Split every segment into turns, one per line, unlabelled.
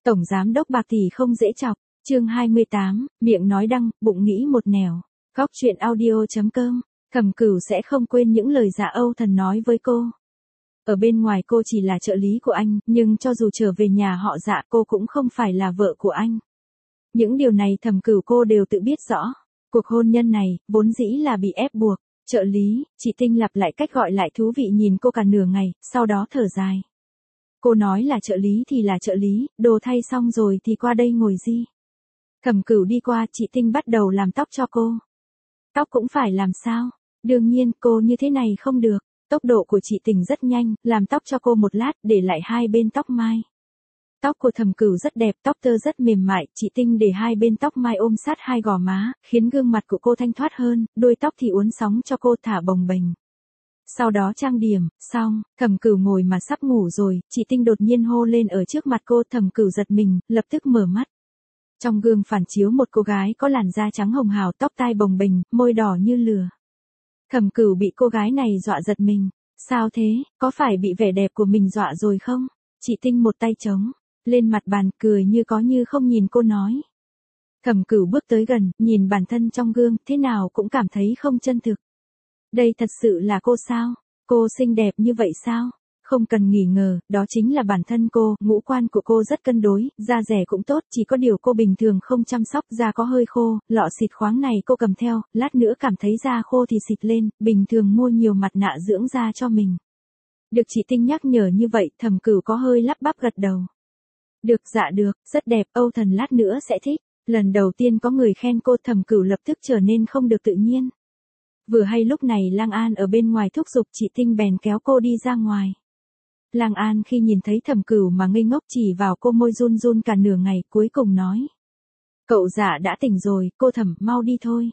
Tổng giám đốc bạc tỷ không dễ chọc, chương 28, miệng nói đăng, bụng nghĩ một nẻo. Góc chuyện audio.com, Thẩm Cửu sẽ không quên những lời Dạ Âu Thần nói với cô. Ở bên ngoài cô chỉ là trợ lý của anh, nhưng cho dù trở về nhà họ Dạ cô cũng không phải là vợ của anh. Những điều này Thẩm Cửu cô đều tự biết rõ. Cuộc hôn nhân này, vốn dĩ là bị ép buộc. Trợ lý, chị Tinh lặp lại cách gọi lại thú vị nhìn cô cả nửa ngày, sau đó thở dài. Cô nói là trợ lý thì là trợ lý, đồ thay xong rồi thì qua đây ngồi gì. Thẩm Cửu đi qua, chị Tinh bắt đầu làm tóc cho cô. Tóc cũng phải làm sao? Đương nhiên, cô như thế này không được. Tốc độ của chị Tình rất nhanh, làm tóc cho cô một lát, để lại hai bên tóc mai. Tóc của Thẩm Cửu rất đẹp, tóc tơ rất mềm mại, chị Tinh để hai bên tóc mai ôm sát hai gò má, khiến gương mặt của cô thanh thoát hơn, đuôi tóc thì uốn sóng cho cô thả bồng bềnh. Sau đó trang điểm, xong, Thẩm Cửu ngồi mà sắp ngủ rồi, chị Tinh đột nhiên hô lên ở trước mặt cô, Thẩm Cửu giật mình, lập tức mở mắt. Trong gương phản chiếu một cô gái có làn da trắng hồng hào, tóc tai bồng bềnh, môi đỏ như lửa. Thẩm Cửu bị cô gái này dọa giật mình. Sao thế, có phải bị vẻ đẹp của mình dọa rồi không? Chị Tinh một tay chống lên mặt bàn, cười như có như không nhìn cô nói. Thẩm Cửu bước tới gần, nhìn bản thân trong gương, thế nào cũng cảm thấy không chân thực. Đây thật sự là cô sao? Cô xinh đẹp như vậy sao? Không cần nghi ngờ, đó chính là bản thân cô, ngũ quan của cô rất cân đối, da dẻ cũng tốt, chỉ có điều cô bình thường không chăm sóc, da có hơi khô, lọ xịt khoáng này cô cầm theo, lát nữa cảm thấy da khô thì xịt lên, bình thường mua nhiều mặt nạ dưỡng da cho mình. Được chị Tinh nhắc nhở như vậy, Thẩm Cửu có hơi lắp bắp gật đầu. Được, dạ được, rất đẹp, Âu Thần lát nữa sẽ thích. Lần đầu tiên có người khen cô, Thẩm Cửu lập tức trở nên không được tự nhiên. Vừa hay lúc này Lang An ở bên ngoài thúc giục, chị Tinh bèn kéo cô đi ra ngoài. Lang An khi nhìn thấy Thẩm Cửu mà ngây ngốc chỉ vào cô, môi run run cả nửa ngày, cuối cùng nói. Cậu Dạ đã tỉnh rồi, cô Thẩm, mau đi thôi.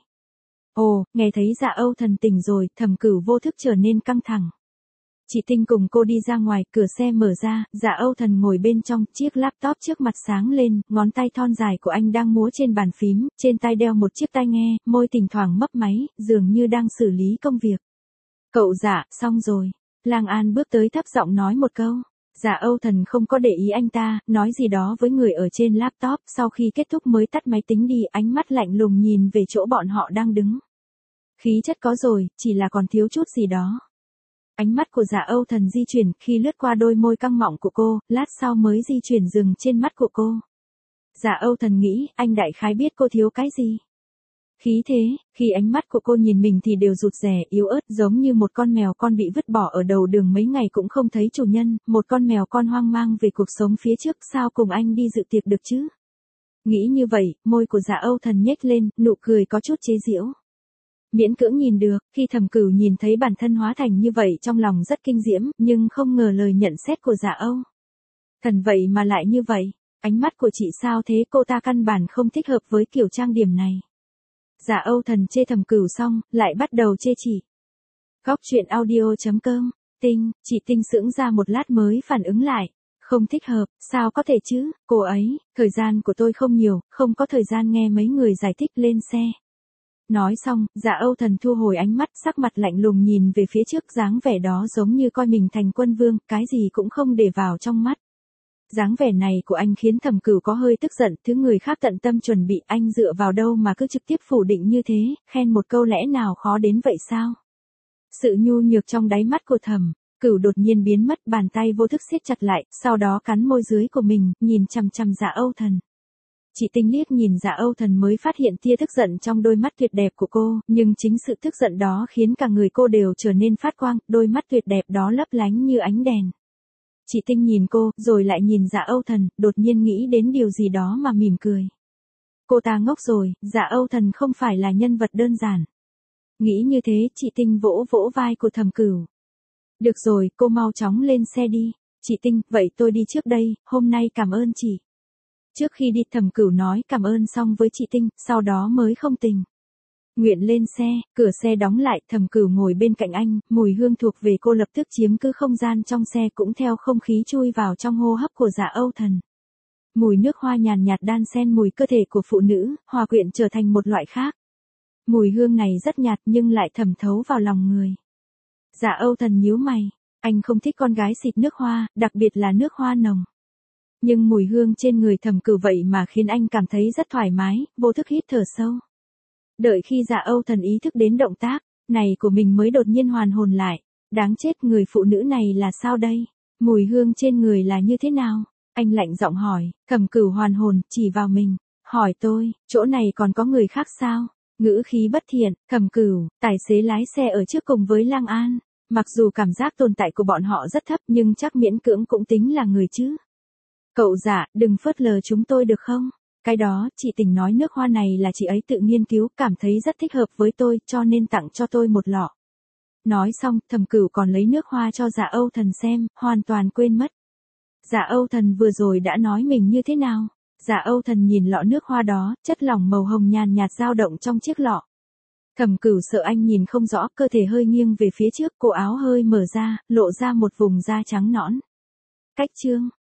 Ồ, nghe thấy Dạ Âu Thần tỉnh rồi, Thẩm Cửu vô thức trở nên căng thẳng. Chị Tinh cùng cô đi ra ngoài, cửa xe mở ra, Dạ Âu Thần ngồi bên trong, chiếc laptop trước mặt sáng lên, ngón tay thon dài của anh đang múa trên bàn phím, trên tai đeo một chiếc tai nghe, môi thỉnh thoảng mấp máy, dường như đang xử lý công việc. Cậu Dạ, xong rồi. Lang An bước tới thấp giọng nói một câu. Dạ Âu Thần không có để ý anh ta, nói gì đó với người ở trên laptop, sau khi kết thúc mới tắt máy tính đi, ánh mắt lạnh lùng nhìn về chỗ bọn họ đang đứng. Khí chất có rồi, chỉ là còn thiếu chút gì đó. Ánh mắt của Dạ Âu Thần di chuyển, khi lướt qua đôi môi căng mọng của cô, lát sau mới di chuyển dừng trên mắt của cô. Dạ Âu Thần nghĩ, anh đại khái biết cô thiếu cái gì. Khí thế, khi ánh mắt của cô nhìn mình thì đều rụt rè, yếu ớt, giống như một con mèo con bị vứt bỏ ở đầu đường mấy ngày cũng không thấy chủ nhân, một con mèo con hoang mang về cuộc sống phía trước, sao cùng anh đi dự tiệc được chứ? Nghĩ như vậy, môi của Dạ Âu Thần nhếch lên, nụ cười có chút chế giễu. Miễn cưỡng nhìn được, khi Thẩm Cửu nhìn thấy bản thân hóa thành như vậy trong lòng rất kinh diễm, nhưng không ngờ lời nhận xét của Dạ Âu Thần vậy mà lại như vậy. Ánh mắt của chị sao thế, cô ta căn bản không thích hợp với kiểu trang điểm này. Dạ Âu Thần chê Thẩm Cửu xong, lại bắt đầu chê chị. Góc chuyện audio.com, chị Tinh sững ra một lát mới phản ứng lại. Không thích hợp, sao có thể chứ, cô ấy, thời gian của tôi không nhiều, không có thời gian nghe mấy người giải thích, lên xe. Nói xong, Dạ Âu Thần thu hồi ánh mắt, sắc mặt lạnh lùng nhìn về phía trước, dáng vẻ đó giống như coi mình thành quân vương, cái gì cũng không để vào trong mắt. Dáng vẻ này của anh khiến Thẩm Cửu có hơi tức giận, thứ người khác tận tâm chuẩn bị, anh dựa vào đâu mà cứ trực tiếp phủ định như thế, khen một câu lẽ nào khó đến vậy sao? Sự nhu nhược trong đáy mắt của Thẩm Cửu đột nhiên biến mất, bàn tay vô thức siết chặt lại, sau đó cắn môi dưới của mình, nhìn chằm chằm Dạ Âu Thần. Chị Tinh liếc nhìn Dạ Âu Thần mới phát hiện tia tức giận trong đôi mắt tuyệt đẹp của cô, nhưng chính sự tức giận đó khiến cả người cô đều trở nên phát quang, đôi mắt tuyệt đẹp đó lấp lánh như ánh đèn. Chị Tinh nhìn cô, rồi lại nhìn Dạ Âu Thần, đột nhiên nghĩ đến điều gì đó mà mỉm cười. Cô ta ngốc rồi, Dạ Âu Thần không phải là nhân vật đơn giản. Nghĩ như thế, chị Tinh vỗ vỗ vai của Thẩm Cửu. Được rồi, cô mau chóng lên xe đi. Chị Tinh, vậy tôi đi trước đây, hôm nay cảm ơn chị. Trước khi đi, Thẩm Cửu nói cảm ơn xong với chị Tinh, sau đó mới không tình nguyện lên xe, cửa xe đóng lại, Thẩm Cửu ngồi bên cạnh anh, mùi hương thuộc về cô lập tức chiếm cứ không gian trong xe, cũng theo không khí chui vào trong hô hấp của Dạ Âu Thần. Mùi nước hoa nhàn nhạt đan xen mùi cơ thể của phụ nữ, hòa quyện trở thành một loại khác. Mùi hương này rất nhạt nhưng lại thẩm thấu vào lòng người. Dạ Âu Thần nhíu mày, anh không thích con gái xịt nước hoa, đặc biệt là nước hoa nồng. Nhưng mùi hương trên người Thẩm Cửu vậy mà khiến anh cảm thấy rất thoải mái, vô thức hít thở sâu. Đợi khi Dạ Âu Thần ý thức đến động tác này của mình mới đột nhiên hoàn hồn lại. Đáng chết, người phụ nữ này là sao đây? Mùi hương trên người là như thế nào? Anh lạnh giọng hỏi. Thẩm Cửu hoàn hồn, chỉ vào mình. Hỏi tôi, chỗ này còn có người khác sao? Ngữ khí bất thiện. Thẩm Cửu, tài xế lái xe ở trước cùng với Lang An. Mặc dù cảm giác tồn tại của bọn họ rất thấp nhưng chắc miễn cưỡng cũng tính là người chứ. Cậu Dạ, đừng phớt lờ chúng tôi được không? Cái đó, chị Tình nói nước hoa này là chị ấy tự nghiên cứu, cảm thấy rất thích hợp với tôi, cho nên tặng cho tôi một lọ. Nói xong, Thẩm Cửu còn lấy nước hoa cho Dạ Âu Thần xem, hoàn toàn quên mất. Dạ Âu Thần vừa rồi đã nói mình như thế nào? Dạ Âu Thần nhìn lọ nước hoa đó, chất lỏng màu hồng nhàn nhạt dao động trong chiếc lọ. Thẩm Cửu sợ anh nhìn không rõ, cơ thể hơi nghiêng về phía trước, cổ áo hơi mở ra, lộ ra một vùng da trắng nõn. Cách chương